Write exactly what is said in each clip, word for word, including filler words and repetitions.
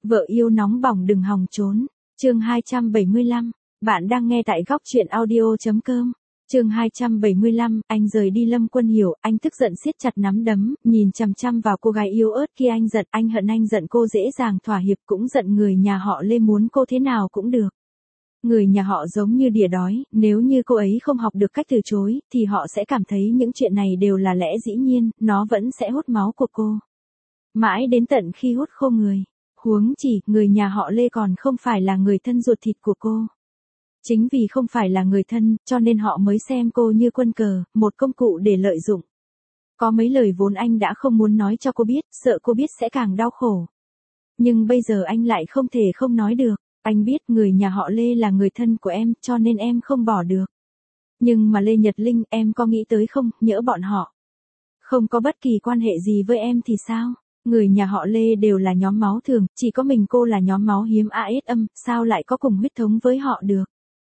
Vợ yêu nóng bỏng đừng hòng trốn. Chương hai trăm bảy mươi lăm. Bạn đang nghe tại góc truyện audio chấm com. Chương hai trăm bảy mươi lăm, anh rời đi. Lâm Quân hiểu, anh tức giận siết chặt nắm đấm, nhìn chằm chằm vào cô gái yếu ớt kia. Anh giận, anh hận, anh giận cô dễ dàng thỏa hiệp, cũng giận người nhà họ Lê muốn cô thế nào cũng được. Người nhà họ giống như đỉa đói, nếu như cô ấy không học được cách từ chối, thì họ sẽ cảm thấy những chuyện này đều là lẽ dĩ nhiên, nó vẫn sẽ hút máu của cô. Mãi đến tận khi hút khô người. Huống chỉ, người nhà họ Lê còn không phải là người thân ruột thịt của cô. Chính vì không phải là người thân, cho nên họ mới xem cô như quân cờ, một công cụ để lợi dụng. Có mấy lời vốn anh đã không muốn nói cho cô biết, sợ cô biết sẽ càng đau khổ. Nhưng bây giờ anh lại không thể không nói được. Anh biết người nhà họ Lê là người thân của em, cho nên em không bỏ được. Nhưng mà Lê Nhật Linh, em có nghĩ tới không, nhỡ bọn họ không có bất kỳ quan hệ gì với em thì sao? Người nhà họ Lê đều là nhóm máu thường, chỉ có mình cô là nhóm máu hiếm a ét âm, sao lại có cùng huyết thống với họ được?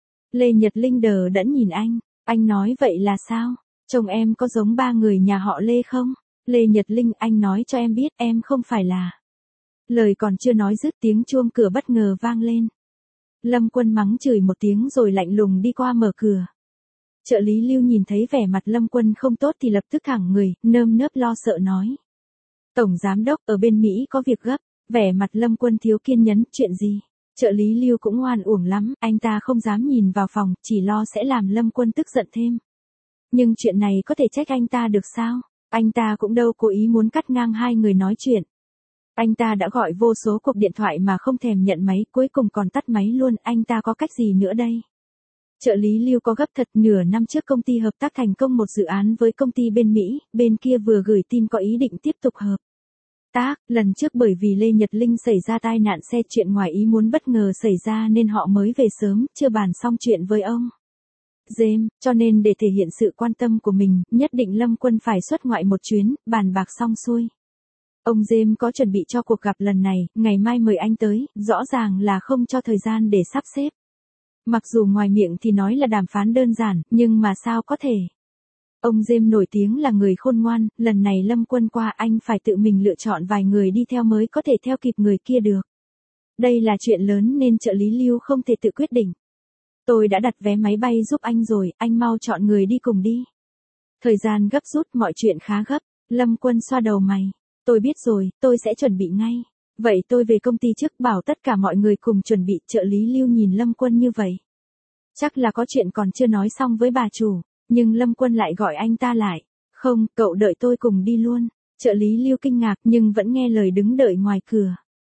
Lê Nhật Linh đờ đẫn nhìn anh, anh nói vậy là sao? Chồng em có giống ba người nhà họ Lê không? Lê Nhật Linh, anh nói cho em biết em không phải là. Lời còn chưa nói dứt, tiếng chuông cửa bất ngờ vang lên. Lâm Quân mắng chửi một tiếng rồi lạnh lùng đi qua mở cửa. Trợ lý Lưu nhìn thấy vẻ mặt Lâm Quân không tốt thì lập tức thẳng người, nơm nớp lo sợ nói. Tổng giám đốc ở bên Mỹ có việc gấp. Vẻ mặt Lâm Quân thiếu kiên nhẫn, chuyện gì? Trợ lý Lưu cũng oan uổng lắm, anh ta không dám nhìn vào phòng, chỉ lo sẽ làm Lâm Quân tức giận thêm. Nhưng chuyện này có thể trách anh ta được sao? Anh ta cũng đâu cố ý muốn cắt ngang hai người nói chuyện. Anh ta đã gọi vô số cuộc điện thoại mà không thèm nhận máy, cuối cùng còn tắt máy luôn, anh ta có cách gì nữa đây? Trợ lý Lưu có gấp thật, nửa năm trước công ty hợp tác thành công một dự án với công ty bên Mỹ, bên kia vừa gửi tin có ý định tiếp tục hợp tác. Lần trước bởi vì Lê Nhật Linh xảy ra tai nạn xe, chuyện ngoài ý muốn bất ngờ xảy ra nên họ mới về sớm, chưa bàn xong chuyện với ông James, cho nên để thể hiện sự quan tâm của mình, nhất định Lâm Quân phải xuất ngoại một chuyến, bàn bạc xong xuôi. Ông James có chuẩn bị cho cuộc gặp lần này, ngày mai mời anh tới, rõ ràng là không cho thời gian để sắp xếp. Mặc dù ngoài miệng thì nói là đàm phán đơn giản, nhưng mà sao có thể. Ông James nổi tiếng là người khôn ngoan, lần này Lâm Quân qua anh phải tự mình lựa chọn vài người đi theo mới có thể theo kịp người kia được. Đây là chuyện lớn nên trợ lý Lưu không thể tự quyết định. Tôi đã đặt vé máy bay giúp anh rồi, anh mau chọn người đi cùng đi. Thời gian gấp rút, mọi chuyện khá gấp. Lâm Quân xoa đầu mày. Tôi biết rồi, tôi sẽ chuẩn bị ngay. Vậy tôi về công ty trước, bảo tất cả mọi người cùng chuẩn bị. Trợ lý Lưu nhìn Lâm Quân như vậy. Chắc là có chuyện còn chưa nói xong với bà chủ. Nhưng Lâm Quân lại gọi anh ta lại. Không, cậu đợi tôi cùng đi luôn. Trợ lý Lưu kinh ngạc nhưng vẫn nghe lời đứng đợi ngoài cửa.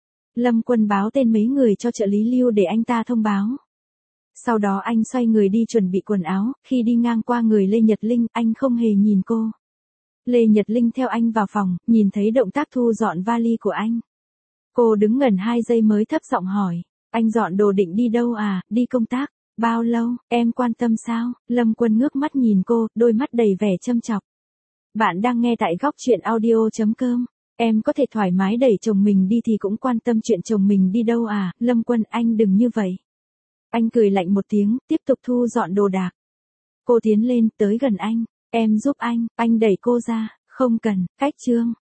Lâm Quân báo tên mấy người cho trợ lý Lưu để anh ta thông báo. Sau đó anh xoay người đi chuẩn bị quần áo, khi đi ngang qua người Lê Nhật Linh, anh không hề nhìn cô. Lê Nhật Linh theo anh vào phòng, nhìn thấy động tác thu dọn vali của anh. Cô đứng ngẩn hai giây mới thấp giọng hỏi, anh dọn đồ định đi đâu à, đi công tác, bao lâu, em quan tâm sao? Lâm Quân ngước mắt nhìn cô, đôi mắt đầy vẻ châm chọc. Bạn đang nghe tại góc truyện audio chấm com, em có thể thoải mái đẩy chồng mình đi thì cũng quan tâm chuyện chồng mình đi đâu à, Lâm Quân anh đừng như vậy. Anh cười lạnh một tiếng, tiếp tục thu dọn đồ đạc. Cô tiến lên, tới gần anh, em giúp anh, anh đẩy cô ra, không cần, cách chương.